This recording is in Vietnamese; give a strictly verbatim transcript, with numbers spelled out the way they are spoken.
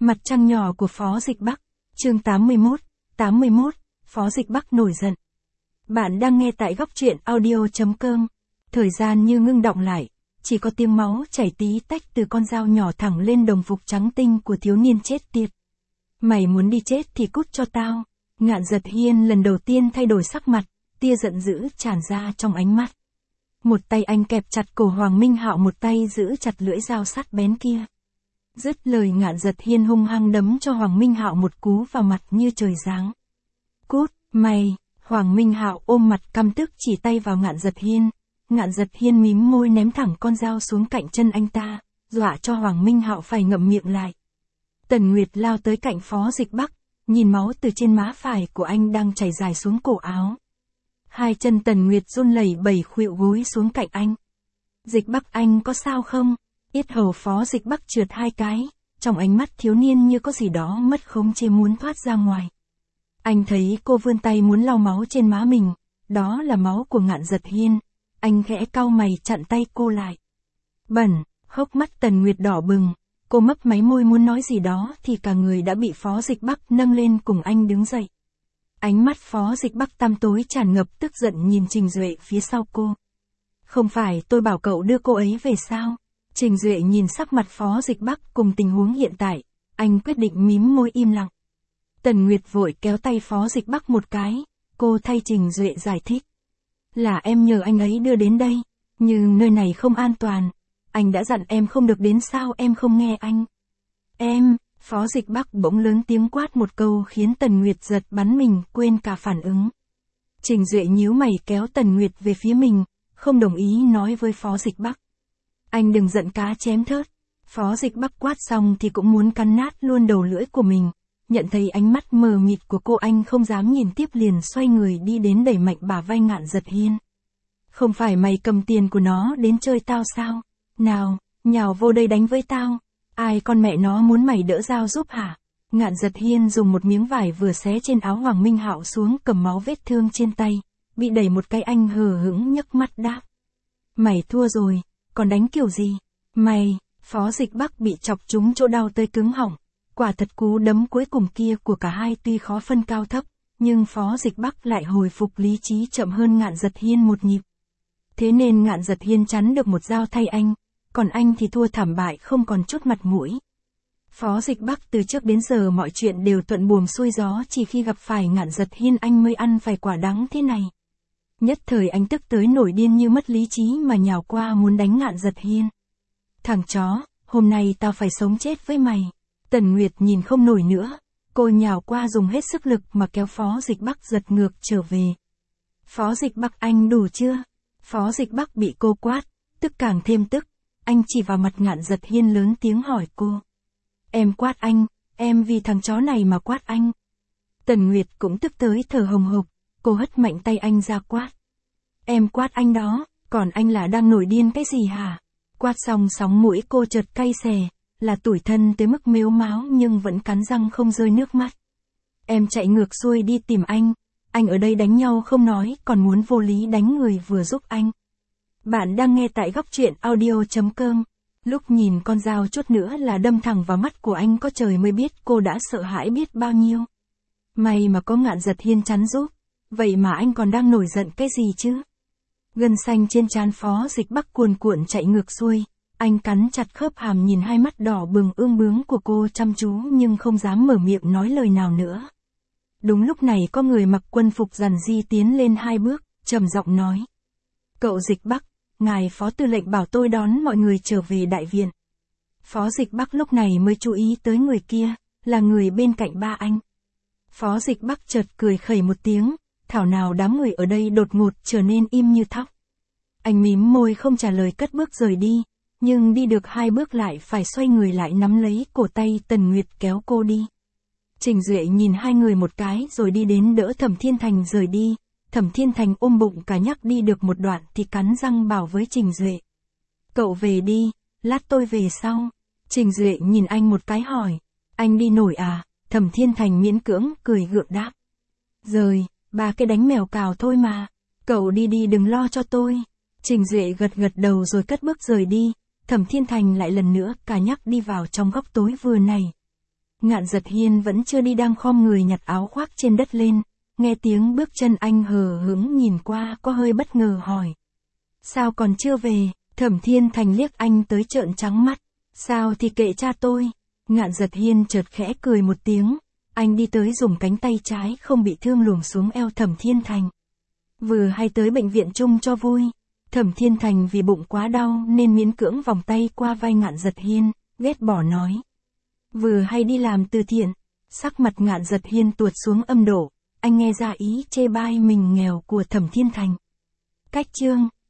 Mặt trăng nhỏ của Phó Dịch Bắc, chương tám mươi mốt, tám mươi mốt, Phó Dịch Bắc nổi giận. Bạn đang nghe tại góc truyện audio.com. Thời gian như ngưng đọng lại, chỉ có tiếng máu chảy tí tách từ con dao nhỏ thẳng lên đồng phục trắng tinh của thiếu niên chết tiệt. Mày muốn đi chết thì cút cho tao. Ngạn Giật Hiên lần đầu tiên thay đổi sắc mặt, tia giận dữ tràn ra trong ánh mắt. Một tay anh kẹp chặt cổ Hoàng Minh Hạo, một tay giữ chặt lưỡi dao sắt bén kia. Dứt lời, Ngạn Giật Hiên hung hăng đấm cho Hoàng Minh Hạo một cú vào mặt như trời giáng. Cút, mày! Hoàng Minh Hạo ôm mặt căm tức chỉ tay vào Ngạn Giật Hiên. Ngạn Giật Hiên mím môi ném thẳng con dao xuống cạnh chân anh ta, dọa cho Hoàng Minh Hạo phải ngậm miệng lại. Tần Nguyệt lao tới cạnh Phó Dịch Bắc, nhìn máu từ trên má phải của anh đang chảy dài xuống cổ áo. Hai chân Tần Nguyệt run lẩy bẩy khuỵu gối xuống cạnh anh. Dịch Bắc, anh có sao không? Yết hầu Phó Dịch Bắc trượt hai cái, trong ánh mắt thiếu niên như có gì đó mất khống chế muốn thoát ra ngoài. Anh thấy cô vươn tay muốn lau máu trên má mình, đó là máu của Ngạn Giật Hiên. Anh khẽ cau mày chặn tay cô lại. Bẩn! Hốc mắt Tần Nguyệt đỏ bừng, cô mấp máy môi muốn nói gì đó thì cả người đã bị Phó Dịch Bắc nâng lên cùng anh đứng dậy. Ánh mắt Phó Dịch Bắc tăm tối tràn ngập tức giận nhìn Trình Duệ phía sau cô. Không phải tôi bảo cậu đưa cô ấy về sao? Trình Duệ nhìn sắc mặt Phó Dịch Bắc cùng tình huống hiện tại, anh quyết định mím môi im lặng. Tần Nguyệt vội kéo tay Phó Dịch Bắc một cái, cô thay Trình Duệ giải thích. Là em nhờ anh ấy đưa đến đây, nhưng nơi này không an toàn. Anh đã dặn em không được đến, sao em không nghe anh? Em, Phó Dịch Bắc bỗng lớn tiếng quát một câu khiến Tần Nguyệt giật bắn mình, quên cả phản ứng. Trình Duệ nhíu mày kéo Tần Nguyệt về phía mình, không đồng ý nói với Phó Dịch Bắc. Anh đừng giận cá chém thớt. Phó Dịch Bắc quát xong thì cũng muốn cắn nát luôn đầu lưỡi của mình. Nhận thấy ánh mắt mờ mịt của cô, anh không dám nhìn tiếp, liền xoay người đi đến đẩy mạnh bả vai Ngạn Giật Hiên. Không phải mày cầm tiền của nó đến chơi tao sao? Nào, nhào vô đây đánh với tao. Ai con mẹ nó muốn mày đỡ dao giúp hả? Ngạn Giật Hiên dùng một miếng vải vừa xé trên áo Hoàng Minh Hạo xuống, cầm máu vết thương trên tay. Bị đẩy một cái anh hờ hững nhấc mắt đáp. Mày thua rồi, còn đánh kiểu gì? Mày! Phó Dịch Bắc bị chọc trúng chỗ đau tới cứng họng. Quả thật cú đấm cuối cùng kia của cả hai tuy khó phân cao thấp, nhưng Phó Dịch Bắc lại hồi phục lý trí chậm hơn Ngạn Giật Hiên một nhịp. Thế nên Ngạn Giật Hiên chắn được một dao thay anh, còn anh thì thua thảm bại không còn chút mặt mũi. Phó Dịch Bắc từ trước đến giờ mọi chuyện đều thuận buồm xuôi gió, chỉ khi gặp phải Ngạn Giật Hiên anh mới ăn phải quả đắng thế này. Nhất thời anh tức tới nổi điên như mất lý trí mà nhào qua muốn đánh Ngạn Giật Hiên. Thằng chó, hôm nay tao phải sống chết với mày. Tần Nguyệt nhìn không nổi nữa, cô nhào qua dùng hết sức lực mà kéo Phó Dịch Bắc giật ngược trở về. Phó Dịch Bắc, anh đủ chưa? Phó Dịch Bắc bị cô quát, tức càng thêm tức, anh chỉ vào mặt Ngạn Giật Hiên lớn tiếng hỏi cô. Em quát anh, em vì thằng chó này mà quát anh. Tần Nguyệt cũng tức tới thở hồng hộc, cô hất mạnh tay anh ra quát. Em quát anh đó, còn anh là đang nổi điên cái gì hả? Quát xong sóng mũi cô chợt cay xè, là tủi thân tới mức mếu máo nhưng vẫn cắn răng không rơi nước mắt. Em chạy ngược xuôi đi tìm anh, anh ở đây đánh nhau không nói, còn muốn vô lý đánh người vừa giúp anh. Bạn đang nghe tại góc truyện audio.com. Lúc nhìn con dao chút nữa là đâm thẳng vào mắt của anh, có trời mới biết cô đã sợ hãi biết bao nhiêu. May mà có Ngạn Giật Hiên chắn giúp, vậy mà anh còn đang nổi giận cái gì chứ? Gân xanh trên trán Phó Dịch Bắc cuồn cuộn chạy ngược xuôi. Anh cắn chặt khớp hàm nhìn hai mắt đỏ bừng ương bướng của cô chăm chú nhưng không dám mở miệng nói lời nào nữa. Đúng lúc này có người mặc quân phục rằn di tiến lên hai bước, trầm giọng nói. Cậu Dịch Bắc, ngài Phó Tư lệnh bảo tôi đón mọi người trở về đại viện. Phó Dịch Bắc lúc này mới chú ý tới người kia, là người bên cạnh ba anh. Phó Dịch Bắc chợt cười khẩy một tiếng, thảo nào đám người ở đây đột ngột trở nên im như thóc. Anh mím môi không trả lời cất bước rời đi. Nhưng đi được hai bước lại phải xoay người lại nắm lấy cổ tay Tần Nguyệt kéo cô đi. Trình Duệ nhìn hai người một cái rồi đi đến đỡ Thẩm Thiên Thành rời đi. Thẩm Thiên Thành ôm bụng cả nhắc đi được một đoạn thì cắn răng bảo với Trình Duệ. Cậu về đi, lát tôi về sau. Trình Duệ nhìn anh một cái hỏi. Anh đi nổi à? Thẩm Thiên Thành miễn cưỡng cười gượng đáp. Rời, ba cái đánh mèo cào thôi mà. Cậu đi đi đừng lo cho tôi. Trình Duệ gật gật đầu rồi cất bước rời đi. Thẩm Thiên Thành lại lần nữa cả nhắc đi vào trong góc tối vừa này. Ngạn Giật Hiên vẫn chưa đi đang khom người nhặt áo khoác trên đất lên, nghe tiếng bước chân anh hờ hững nhìn qua có hơi bất ngờ hỏi. Sao còn chưa về? Thẩm Thiên Thành liếc anh tới trợn trắng mắt. Sao thì kệ cha tôi. Ngạn Giật Hiên chợt khẽ cười một tiếng, anh đi tới dùng cánh tay trái không bị thương luồn xuống eo Thẩm Thiên Thành. Vừa hay tới bệnh viện chung cho vui. Thẩm Thiên Thành vì bụng quá đau nên miễn cưỡng vòng tay qua vai Ngạn Giật Hiên, ghét bỏ nói. Vừa hay đi làm từ thiện. Sắc mặt Ngạn Giật Hiên tuột xuống âm độ, anh nghe ra ý chê bai mình nghèo của Thẩm Thiên Thành. Cách chương